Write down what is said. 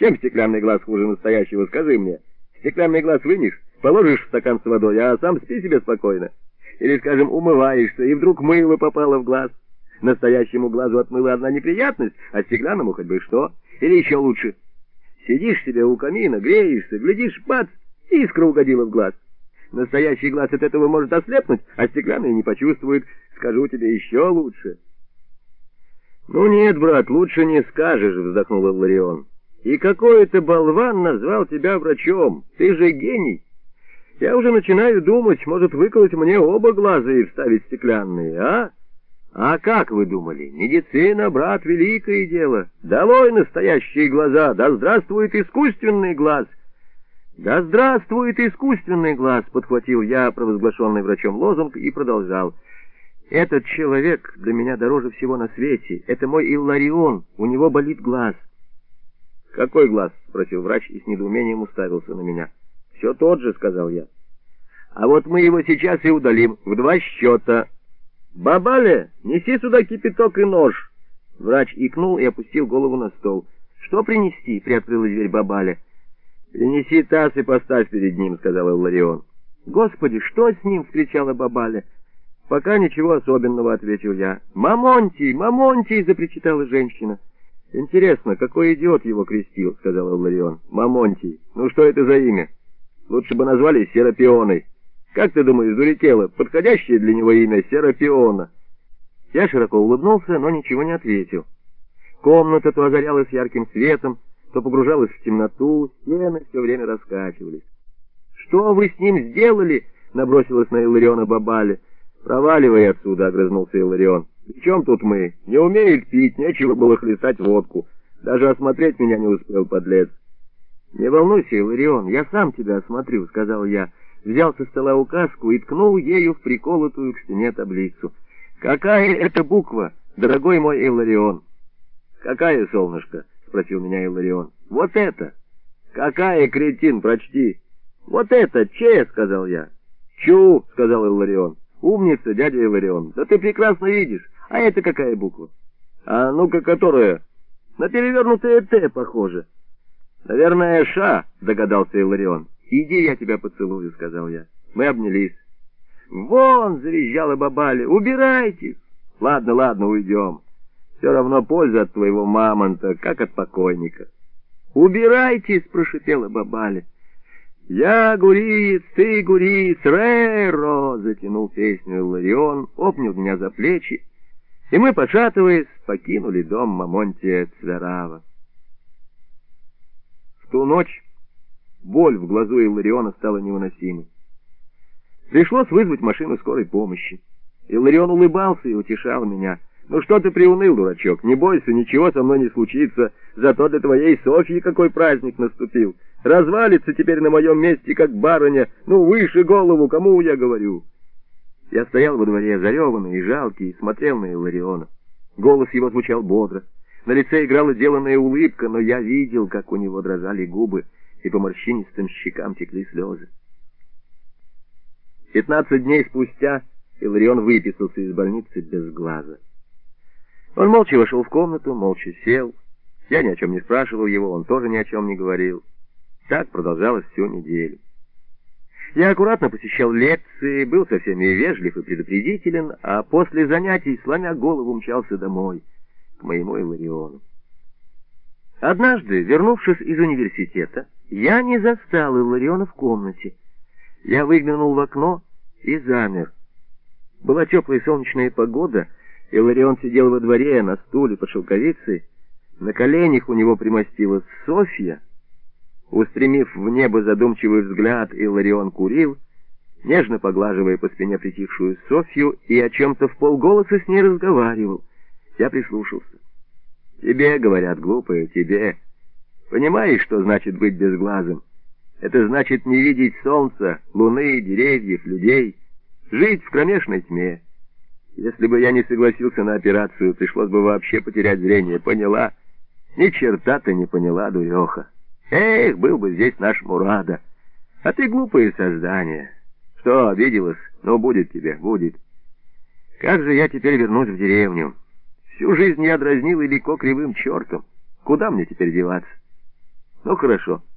Чем стеклянный глаз хуже настоящего, скажи мне? Стеклянный глаз вынешь, положишь в стакан с водой, а сам спи себе спокойно. Или, скажем, умываешься, и вдруг мыло попало в глаз. Настоящему глазу от мыла одна неприятность, а стеклянному хоть бы что. Или еще лучше. Сидишь себе у камина, греешься, глядишь, бац, искра угодила в глаз. Настоящий глаз от этого может ослепнуть, а стеклянный не почувствует. Скажу тебе еще лучше. «Ну нет, брат, лучше не скажешь», — вздохнул Илларион. «И какой-то болван назвал тебя врачом. Ты же гений. Я уже начинаю думать, может выколоть мне оба глаза и вставить стеклянные, а? А как вы думали? Медицина, брат, великое дело. Долой настоящие глаза, да здравствует искусственный глаз!» «Да здравствует искусственный глаз!» — подхватил я провозглашенный врачом лозунг и продолжал. «Этот человек для меня дороже всего на свете. Это мой Илларион, у него болит глаз». «Какой глаз?» — спросил врач и с недоумением уставился на меня. «Все тот же», — сказал я. «А вот мы его сейчас и удалим, в 2 счета. Бабаля, неси сюда кипяток и нож». Врач икнул и опустил голову на стол. «Что принести?» — приоткрыла дверь Бабаля. «Принеси таз и поставь перед ним», — сказал Илларион. «Господи, что с ним?» — вскричала Бабаля. «Пока ничего особенного», — ответил я. «Мамонтий, Мамонтий!» — запричитала женщина. «Интересно, какой идиот его крестил?» — сказал Илларион. «Мамонтий. Ну что это за имя? Лучше бы назвали Серапионой. Как ты думаешь, Дурителло, подходящее для него имя Серапиона?» Я широко улыбнулся, но ничего не ответил. Комната то озарялась ярким светом, то погружалась в темноту, стены все время раскачивались. «Что вы с ним сделали?» — набросилась на Иллариона Бабаля. «Проваливай отсюда», — огрызнулся Илларион. «При чем тут мы? Не умеет пить, нечего было хлестать водку. Даже осмотреть меня не успел, подлец». «Не волнуйся, Илларион, я сам тебя осмотрю», — сказал я. Взял со стола указку и ткнул ею в приколотую к стене таблицу. «Какая это буква, дорогой мой Илларион?» «Какая, солнышко?» — спросил меня Илларион. «Вот это». «Какая, кретин, прочти». «Вот это, Че», — сказал я. «Чу», — сказал Илларион. «Умница, дядя Илларион, да ты прекрасно видишь. А это какая буква?» «А ну-ка, которая?» «На перевернутое Т похоже». «Наверное, Ша», — догадался Илларион. «Иди, я тебя поцелую», — сказал я. Мы обнялись. «Вон!» — завизжала Бабаля. «Убирайтесь!» «Ладно, ладно, уйдем. Все равно польза от твоего мамонта, как от покойника». «Убирайтесь!» — прошипела Бабаля. «Я гуриец, ты гуриец, ре-ро!» — затянул песню Илларион, обнял меня за плечи, и мы, пошатываясь, покинули дом Мамонтия Цверава. В ту ночь боль в глазу Иллариона стала невыносимой. Пришлось вызвать машину скорой помощи. Илларион улыбался и утешал меня. «Ну что ты приуныл, дурачок? Не бойся, ничего со мной не случится. Зато для твоей Софьи какой праздник наступил. Развалится теперь на моем месте, как барыня. Ну, выше голову, кому я говорю?» Я стоял во дворе, зареванный и жалкий, и смотрел на Иллариона. Голос его звучал бодро. На лице играла деланная улыбка, но я видел, как у него дрожали губы, и по морщинистым щекам текли слезы. 15 дней спустя Илларион выписался из больницы без глаза. Он молча вошел в комнату, молча сел. Я ни о чем не спрашивал его, он тоже ни о чем не говорил. Так продолжалось всю неделю. Я аккуратно посещал лекции, был со всеми вежлив и предупредителен, а после занятий, сломя голову, мчался домой, к моему Иллариону. Однажды, вернувшись из университета, я не застал Иллариона в комнате. Я выглянул в окно и замер. Была теплая солнечная погода, Илларион сидел во дворе на стуле под шелковицей, на коленях у него примостилась Софья. Устремив в небо задумчивый взгляд, Илларион курил, нежно поглаживая по спине притихшую Софью, и о чем-то вполголоса с ней разговаривал. Я прислушался. «Тебе, — говорят, глупые, — тебе. Понимаешь, что значит быть безглазым? Это значит не видеть солнца, луны, деревьев, людей, жить в кромешной тьме. Если бы я не согласился на операцию, пришлось бы вообще потерять зрение, поняла? Ни черта ты не поняла, дуреха. Эх, был бы здесь наш Мурада. А ты глупое создание. Что, обиделась? Ну, будет тебе, будет. Как же я теперь вернусь в деревню? Всю жизнь я дразнил Илико кривым чертом. Куда мне теперь деваться?» Ну, хорошо.